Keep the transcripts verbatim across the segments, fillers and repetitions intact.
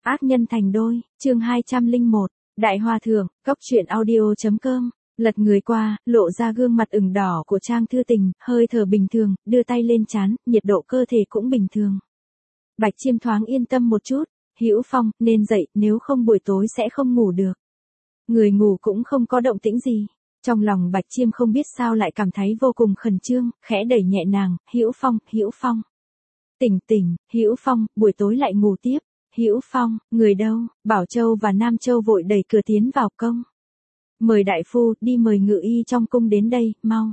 Ác nhân thành đôi, chương hai trăm lẻ một, Đại Hòa Thượng, cốc truyện audio.com, lật người qua, lộ ra gương mặt ửng đỏ của Trang Thư Tình, hơi thở bình thường, đưa tay lên trán, nhiệt độ cơ thể cũng bình thường. Bạch Chiêm thoáng yên tâm một chút, Hữu Phong, nên dậy, nếu không buổi tối sẽ không ngủ được. Người ngủ cũng không có động tĩnh gì. Trong lòng Bạch Chiêm không biết sao lại cảm thấy vô cùng khẩn trương, khẽ đẩy nhẹ nàng, Hữu Phong, Hữu Phong. Tỉnh tỉnh, Hữu Phong, buổi tối lại ngủ tiếp. Hữu Phong, người đâu? Bảo Châu và Nam Châu vội đẩy cửa tiến vào công. Mời đại phu, đi mời ngự y trong cung đến đây, mau.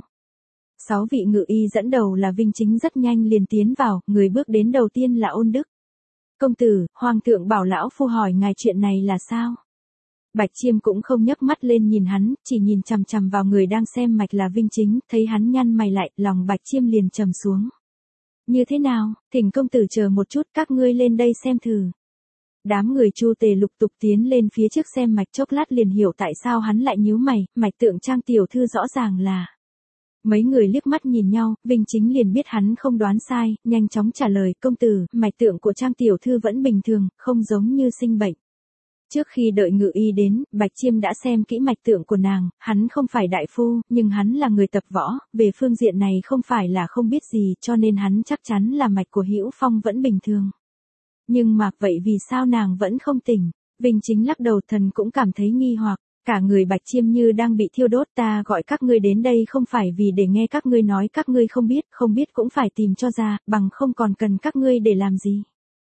Sáu vị ngự y dẫn đầu là Vinh Chính rất nhanh liền tiến vào, người bước đến đầu tiên là Ôn Đức. Công tử, Hoàng thượng bảo lão phu hỏi ngài chuyện này là sao? Bạch Chiêm cũng không nhấc mắt lên nhìn hắn, chỉ nhìn chằm chằm vào người đang xem mạch là Vinh Chính, thấy hắn nhăn mày lại, lòng Bạch Chiêm liền trầm xuống. Như thế nào, thỉnh công tử chờ một chút, các ngươi lên đây xem thử. Đám người Chu Tề lục tục tiến lên phía trước xem mạch, chốc lát liền hiểu tại sao hắn lại nhíu mày, mạch tượng Trang tiểu thư rõ ràng là. Mấy người liếc mắt nhìn nhau, Vinh Chính liền biết hắn không đoán sai, nhanh chóng trả lời, công tử, mạch tượng của Trang tiểu thư vẫn bình thường, không giống như sinh bệnh. Trước khi đợi ngự y đến, Bạch Chiêm đã xem kỹ mạch tượng của nàng, hắn không phải đại phu, nhưng hắn là người tập võ, về phương diện này không phải là không biết gì, cho nên hắn chắc chắn là mạch của Hữu Phong vẫn bình thường. Nhưng mà vậy vì sao nàng vẫn không tỉnh? Vinh Chính lắc đầu, thần cũng cảm thấy nghi hoặc, cả người Bạch Chiêm như đang bị thiêu đốt. Ta gọi các ngươi đến đây không phải vì để nghe các ngươi nói các ngươi không biết, không biết cũng phải tìm cho ra, bằng không còn cần các ngươi để làm gì.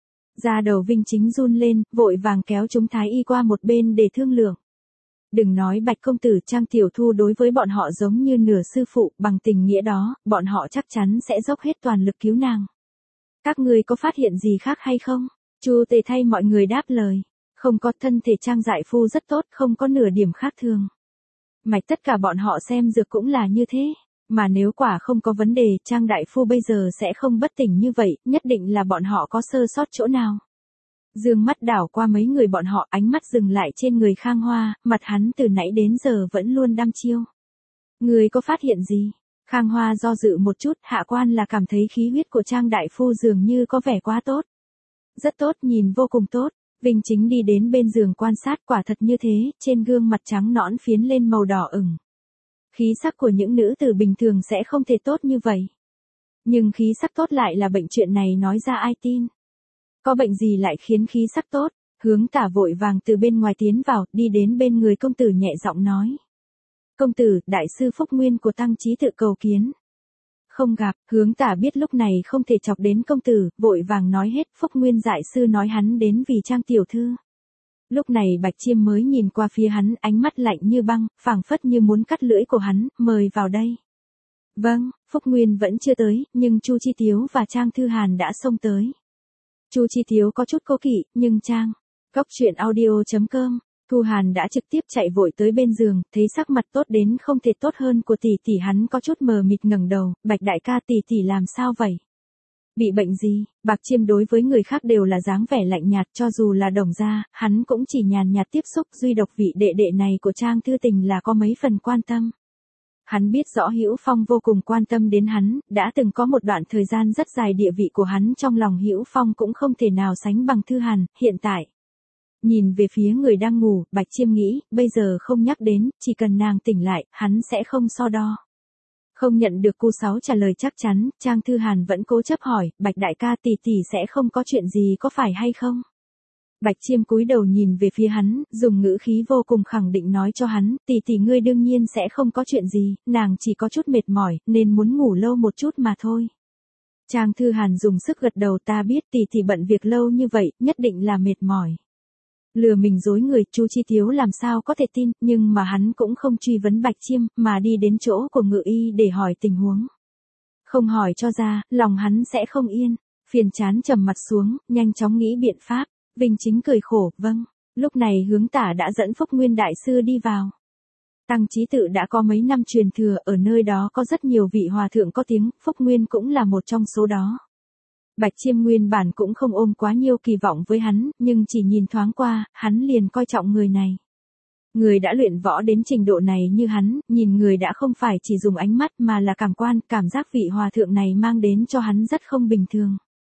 Da đầu Vinh Chính run lên, vội vàng kéo chúng thái y qua một bên để thương lượng. Đừng nói Bạch công tử, Trang tiểu thu đối với bọn họ giống như nửa sư phụ, bằng tình nghĩa đó, bọn họ chắc chắn sẽ dốc hết toàn lực cứu nàng. Các ngươi có phát hiện gì khác hay không? Chu Tề thay mọi người đáp lời. Không có, thân thể Trang đại phu rất tốt, không có nửa điểm khác thường. Mạch tất cả bọn họ xem dược cũng là như thế. Mà nếu quả không có vấn đề, Trang đại phu bây giờ sẽ không bất tỉnh như vậy, nhất định là bọn họ có sơ sót chỗ nào. Dương mắt đảo qua mấy người bọn họ, ánh mắt dừng lại trên người Khang Hoa, mặt hắn từ nãy đến giờ vẫn luôn đăm chiêu. Người có phát hiện gì? Khang Hoa do dự một chút, hạ quan là cảm thấy khí huyết của Trang đại phu dường như có vẻ quá tốt. Rất tốt, nhìn vô cùng tốt. Vinh Chính đi đến bên giường quan sát, quả thật như thế, trên gương mặt trắng nõn phiến lên màu đỏ ửng. Khí sắc của những nữ tử bình thường sẽ không thể tốt như vậy. Nhưng khí sắc tốt lại là bệnh, chuyện này nói ra ai tin? Có bệnh gì lại khiến khí sắc tốt? Hướng Tả vội vàng từ bên ngoài tiến vào, đi đến bên người công tử nhẹ giọng nói. Công tử, đại sư Phúc Nguyên của Tăng Chí tự cầu kiến. Không gặp, Hướng Tả biết lúc này không thể chọc đến công tử, vội vàng nói hết, Phúc Nguyên dạy sư nói hắn đến vì Trang tiểu thư. Lúc này Bạch Chiêm mới nhìn qua phía hắn, ánh mắt lạnh như băng, phảng phất như muốn cắt lưỡi của hắn, mời vào đây. Vâng, Phúc Nguyên vẫn chưa tới, nhưng Chu Chi Tiếu và Trang Thư Hàn đã xông tới. Chu Chi Tiếu có chút cố kỵ, nhưng Trang, cốc truyện audio.com, Thu Hàn đã trực tiếp chạy vội tới bên giường, thấy sắc mặt tốt đến không thể tốt hơn của tỷ tỷ, hắn có chút mờ mịt ngẩng đầu, Bạch đại ca, tỷ tỷ làm sao vậy? Bị bệnh gì? Bạch Chiêm đối với người khác đều là dáng vẻ lạnh nhạt, cho dù là Đồng gia, hắn cũng chỉ nhàn nhạt tiếp xúc, duy độc vị đệ đệ này của Trang Thư Tình là có mấy phần quan tâm. Hắn biết rõ Hữu Phong vô cùng quan tâm đến hắn, đã từng có một đoạn thời gian rất dài địa vị của hắn trong lòng Hữu Phong cũng không thể nào sánh bằng Thư Hàn, hiện tại. Nhìn về phía người đang ngủ, Bạch Chiêm nghĩ, bây giờ không nhắc đến, chỉ cần nàng tỉnh lại, hắn sẽ không so đo. Không nhận được cu sáu trả lời chắc chắn, Trang Thư Hàn vẫn cố chấp hỏi, Bạch đại ca, tỷ tỷ sẽ không có chuyện gì có phải hay không? Bạch Chiêm cúi đầu nhìn về phía hắn, dùng ngữ khí vô cùng khẳng định nói cho hắn, tỷ tỷ ngươi đương nhiên sẽ không có chuyện gì, nàng chỉ có chút mệt mỏi, nên muốn ngủ lâu một chút mà thôi. Trang Thư Hàn dùng sức gật đầu, ta biết tỷ tỷ bận việc lâu như vậy, nhất định là mệt mỏi. Lừa mình dối người, Chu Chi Tiếu làm sao có thể tin, nhưng mà hắn cũng không truy vấn Bạch Chiêm, mà đi đến chỗ của ngự y để hỏi tình huống. Không hỏi cho ra, lòng hắn sẽ không yên, phiền chán trầm mặt xuống, nhanh chóng nghĩ biện pháp. Vinh Chính cười khổ, vâng. Lúc này Hướng Tả đã dẫn Phúc Nguyên đại sư đi vào. Tăng Chí tự đã có mấy năm truyền thừa, ở nơi đó có rất nhiều vị hòa thượng có tiếng, Phúc Nguyên cũng là một trong số đó. Bạch Chiêm nguyên bản cũng không ôm quá nhiều kỳ vọng với hắn, nhưng chỉ nhìn thoáng qua, hắn liền coi trọng người này. Người đã luyện võ đến trình độ này như hắn, nhìn người đã không phải chỉ dùng ánh mắt mà là cảm quan, cảm giác vị hòa thượng này mang đến cho hắn rất không bình thường.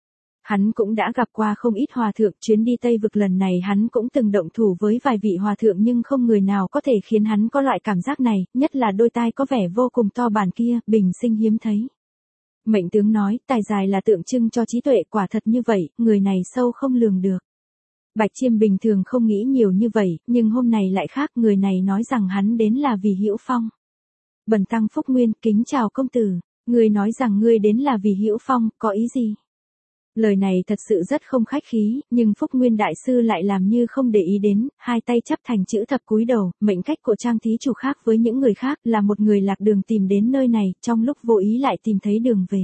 Hắn cũng đã gặp qua không ít hòa thượng, chuyến đi Tây Vực lần này hắn cũng từng động thủ với vài vị hòa thượng nhưng không người nào có thể khiến hắn có loại cảm giác này, nhất là đôi tai có vẻ vô cùng to bản kia, bình sinh hiếm thấy. Mệnh tướng nói, tài dài là tượng trưng cho trí tuệ, quả thật như vậy, người này sâu không lường được. Bạch Chiêm bình thường không nghĩ nhiều như vậy, nhưng hôm nay lại khác, người này nói rằng hắn đến là vì Hữu Phong. Bần tăng Phúc Nguyên, kính chào công tử, ngươi nói rằng ngươi đến là vì Hữu Phong, có ý gì? Lời này thật sự rất không khách khí, nhưng Phúc Nguyên đại sư lại làm như không để ý đến, hai tay chắp thành chữ thập cúi đầu, mệnh cách của Trang thí chủ khác với những người khác, là một người lạc đường tìm đến nơi này, trong lúc vô ý lại tìm thấy đường về.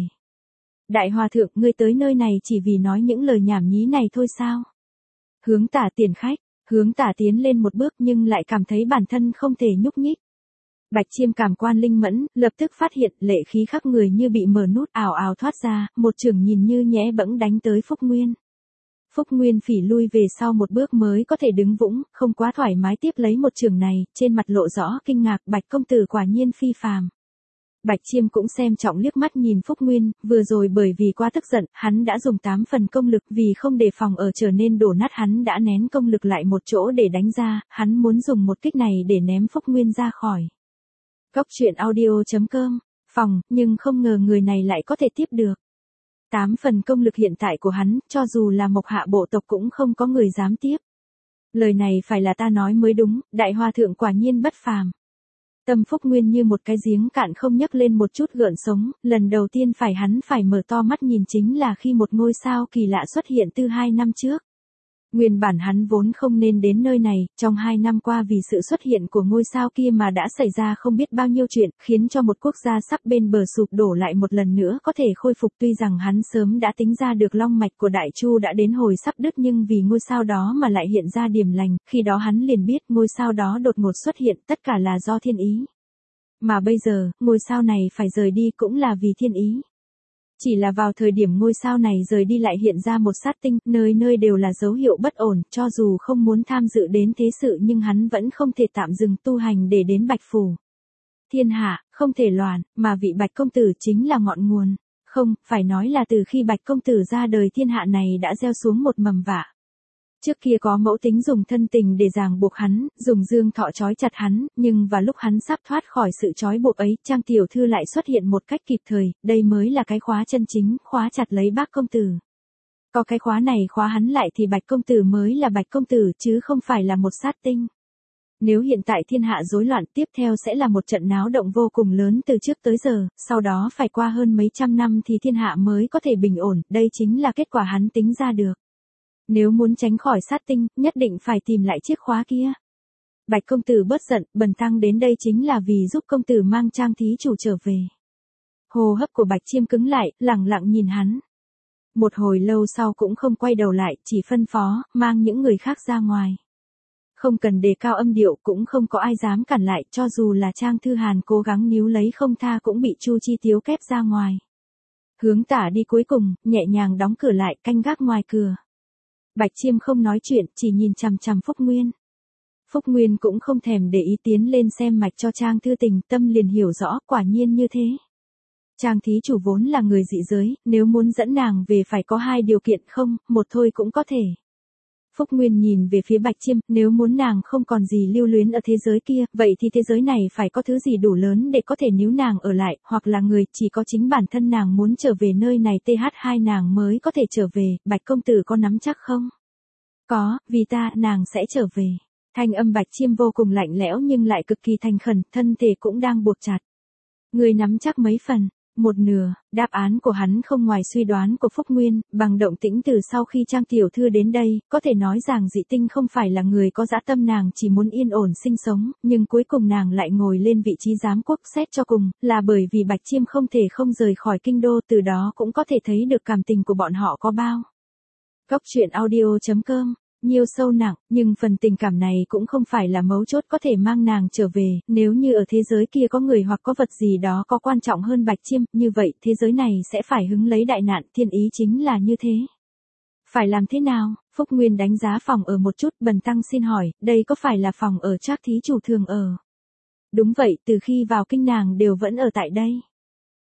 Đại hòa thượng, ngươi tới nơi này chỉ vì nói những lời nhảm nhí này thôi sao? Hướng Tả tiền khách, Hướng Tả tiến lên một bước nhưng lại cảm thấy bản thân không thể nhúc nhích. Bạch Chiêm cảm quan linh mẫn, lập tức phát hiện lệ khí khắp người như bị mở nút, ảo ảo thoát ra, một chưởng nhìn như nhẽ bẫng đánh tới Phúc Nguyên. Phúc Nguyên phỉ lui về sau một bước mới có thể đứng vững, không quá thoải mái tiếp lấy một chưởng này, trên mặt lộ rõ kinh ngạc, Bạch công tử quả nhiên phi phàm. Bạch Chiêm cũng xem trọng liếc mắt nhìn Phúc Nguyên, vừa rồi bởi vì quá tức giận, hắn đã dùng tám phần công lực, vì không đề phòng ở trở nên đổ nát hắn đã nén công lực lại một chỗ để đánh ra, hắn muốn dùng một kích này để ném Phúc Nguyên ra khỏi. Cốc truyện audio chấm com, phòng, nhưng không ngờ người này lại có thể tiếp được. Tám phần công lực hiện tại của hắn, cho dù là Mộc Hạ bộ tộc cũng không có người dám tiếp. Lời này phải là ta nói mới đúng, đại hòa thượng quả nhiên bất phàm. Tâm Phúc Nguyên như một cái giếng cạn không nhấc lên một chút gợn sống, lần đầu tiên phải hắn phải mở to mắt nhìn chính là khi một ngôi sao kỳ lạ xuất hiện từ hai năm trước. Nguyên bản hắn vốn không nên đến nơi này, trong hai năm qua vì sự xuất hiện của ngôi sao kia mà đã xảy ra không biết bao nhiêu chuyện, khiến cho một quốc gia sắp bên bờ sụp đổ lại một lần nữa có thể khôi phục, tuy rằng hắn sớm đã tính ra được long mạch của Đại Chu đã đến hồi sắp đứt nhưng vì ngôi sao đó mà lại hiện ra điểm lành, khi đó hắn liền biết ngôi sao đó đột ngột xuất hiện, tất cả là do thiên ý. Mà bây giờ, ngôi sao này phải rời đi cũng là vì thiên ý. Chỉ là vào thời điểm ngôi sao này rời đi lại hiện ra một sát tinh, nơi nơi đều là dấu hiệu bất ổn, cho dù không muốn tham dự đến thế sự nhưng hắn vẫn không thể tạm dừng tu hành để đến Bạch Phủ. Thiên hạ, không thể loạn, mà vị Bạch công tử chính là ngọn nguồn. Không, phải nói là từ khi Bạch công tử ra đời thiên hạ này đã gieo xuống một mầm vạ. Trước kia có mẫu tính dùng thân tình để ràng buộc hắn, dùng dương thọ trói chặt hắn, nhưng vào lúc hắn sắp thoát khỏi sự trói buộc ấy, Trang tiểu thư lại xuất hiện một cách kịp thời, đây mới là cái khóa chân chính, khóa chặt lấy bác công tử. Có cái khóa này khóa hắn lại thì Bạch công tử mới là Bạch công tử chứ không phải là một sát tinh. Nếu hiện tại thiên hạ rối loạn, tiếp theo sẽ là một trận náo động vô cùng lớn từ trước tới giờ, sau đó phải qua hơn mấy trăm năm thì thiên hạ mới có thể bình ổn, đây chính là kết quả hắn tính ra được. Nếu muốn tránh khỏi sát tinh, nhất định phải tìm lại chiếc khóa kia. Bạch công tử bớt giận, bần tăng đến đây chính là vì giúp công tử mang Trang thí chủ trở về. Hô hấp của Bạch Chiêm cứng lại, lẳng lặng nhìn hắn. Một hồi lâu sau cũng không quay đầu lại, chỉ phân phó, mang những người khác ra ngoài. Không cần đề cao âm điệu, cũng không có ai dám cản lại, cho dù là Trang Thư Hàn cố gắng níu lấy không tha cũng bị Chu Chi Tiếu kép ra ngoài. Hướng Tả đi cuối cùng, nhẹ nhàng đóng cửa lại, canh gác ngoài cửa. Bạch Chiêm không nói chuyện, chỉ nhìn chằm chằm Phúc Nguyên. Phúc Nguyên cũng không thèm để ý tiến lên xem mạch cho Trang Thư Tình, tâm liền hiểu rõ, quả nhiên như thế. Trang thí chủ vốn là người dị giới, nếu muốn dẫn nàng về phải có hai điều kiện, không, một thôi cũng có thể. Phúc Nguyên nhìn về phía Bạch Chiêm, nếu muốn nàng không còn gì lưu luyến ở thế giới kia, vậy thì thế giới này phải có thứ gì đủ lớn để có thể níu nàng ở lại, hoặc là người, chỉ có chính bản thân nàng muốn trở về nơi này T H hai nàng mới có thể trở về, Bạch công tử có nắm chắc không? Có, vì ta, nàng sẽ trở về. Thanh âm Bạch Chiêm vô cùng lạnh lẽo nhưng lại cực kỳ thành khẩn, thân thể cũng đang buộc chặt. Người nắm chắc mấy phần? Một nửa, đáp án của hắn không ngoài suy đoán của Phúc Nguyên, bằng động tĩnh từ sau khi Trang tiểu thư đến đây, có thể nói rằng dị tinh không phải là người có dã tâm, nàng chỉ muốn yên ổn sinh sống, nhưng cuối cùng nàng lại ngồi lên vị trí giám quốc, xét cho cùng, là bởi vì Bạch Chiêm không thể không rời khỏi kinh đô, từ đó cũng có thể thấy được cảm tình của bọn họ có bao. Cốc truyện audio chấm com nhiều sâu nặng, nhưng phần tình cảm này cũng không phải là mấu chốt có thể mang nàng trở về, nếu như ở thế giới kia có người hoặc có vật gì đó có quan trọng hơn Bạch Chiêm, như vậy thế giới này sẽ phải hứng lấy đại nạn, thiên ý chính là như thế. Phải làm thế nào? Phúc Nguyên đánh giá phòng ở một chút, bần tăng xin hỏi, đây có phải là phòng ở Trác thí chủ thường ở? Đúng vậy, từ khi vào kinh nàng đều vẫn ở tại đây.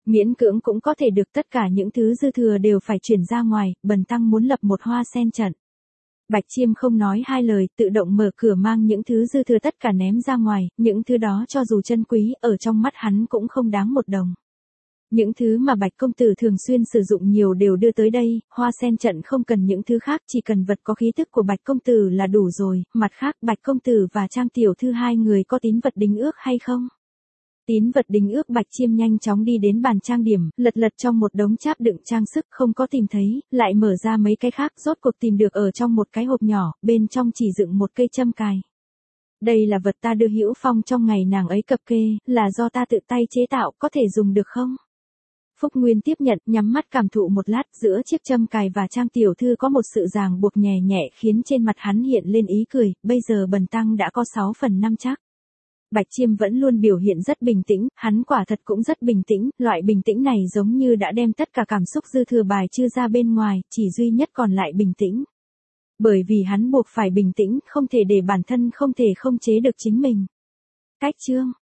Miễn cưỡng cũng có thể được, tất cả những thứ dư thừa đều phải chuyển ra ngoài, bần tăng muốn lập một hoa sen trận. Bạch Chiêm không nói hai lời, tự động mở cửa mang những thứ dư thừa tất cả ném ra ngoài, những thứ đó cho dù chân quý, ở trong mắt hắn cũng không đáng một đồng. Những thứ mà Bạch công tử thường xuyên sử dụng nhiều đều đưa tới đây, hoa sen trận không cần những thứ khác, chỉ cần vật có khí tức của Bạch công tử là đủ rồi, mặt khác Bạch công tử và Trang tiểu thư hai người có tín vật đính ước hay không? Tín vật đính ước. Bạch Chiêm nhanh chóng đi đến bàn trang điểm, lật lật trong một đống cháp đựng trang sức, không có tìm thấy, lại mở ra mấy cái khác, rốt cuộc tìm được ở trong một cái hộp nhỏ, bên trong chỉ dựng một cây châm cài. Đây là vật ta đưa Hữu Phong trong ngày nàng ấy cập kê, là do ta tự tay chế tạo, có thể dùng được không? Phúc Nguyên tiếp nhận, nhắm mắt cảm thụ một lát, giữa chiếc châm cài và Trang tiểu thư có một sự ràng buộc nhẹ nhẹ khiến trên mặt hắn hiện lên ý cười, bây giờ bần tăng đã có sáu phần năm chắc. Bạch Chiêm vẫn luôn biểu hiện rất bình tĩnh, hắn quả thật cũng rất bình tĩnh, loại bình tĩnh này giống như đã đem tất cả cảm xúc dư thừa bài trừ ra bên ngoài, chỉ duy nhất còn lại bình tĩnh. Bởi vì hắn buộc phải bình tĩnh, không thể để bản thân không thể không chế được chính mình. Cách chương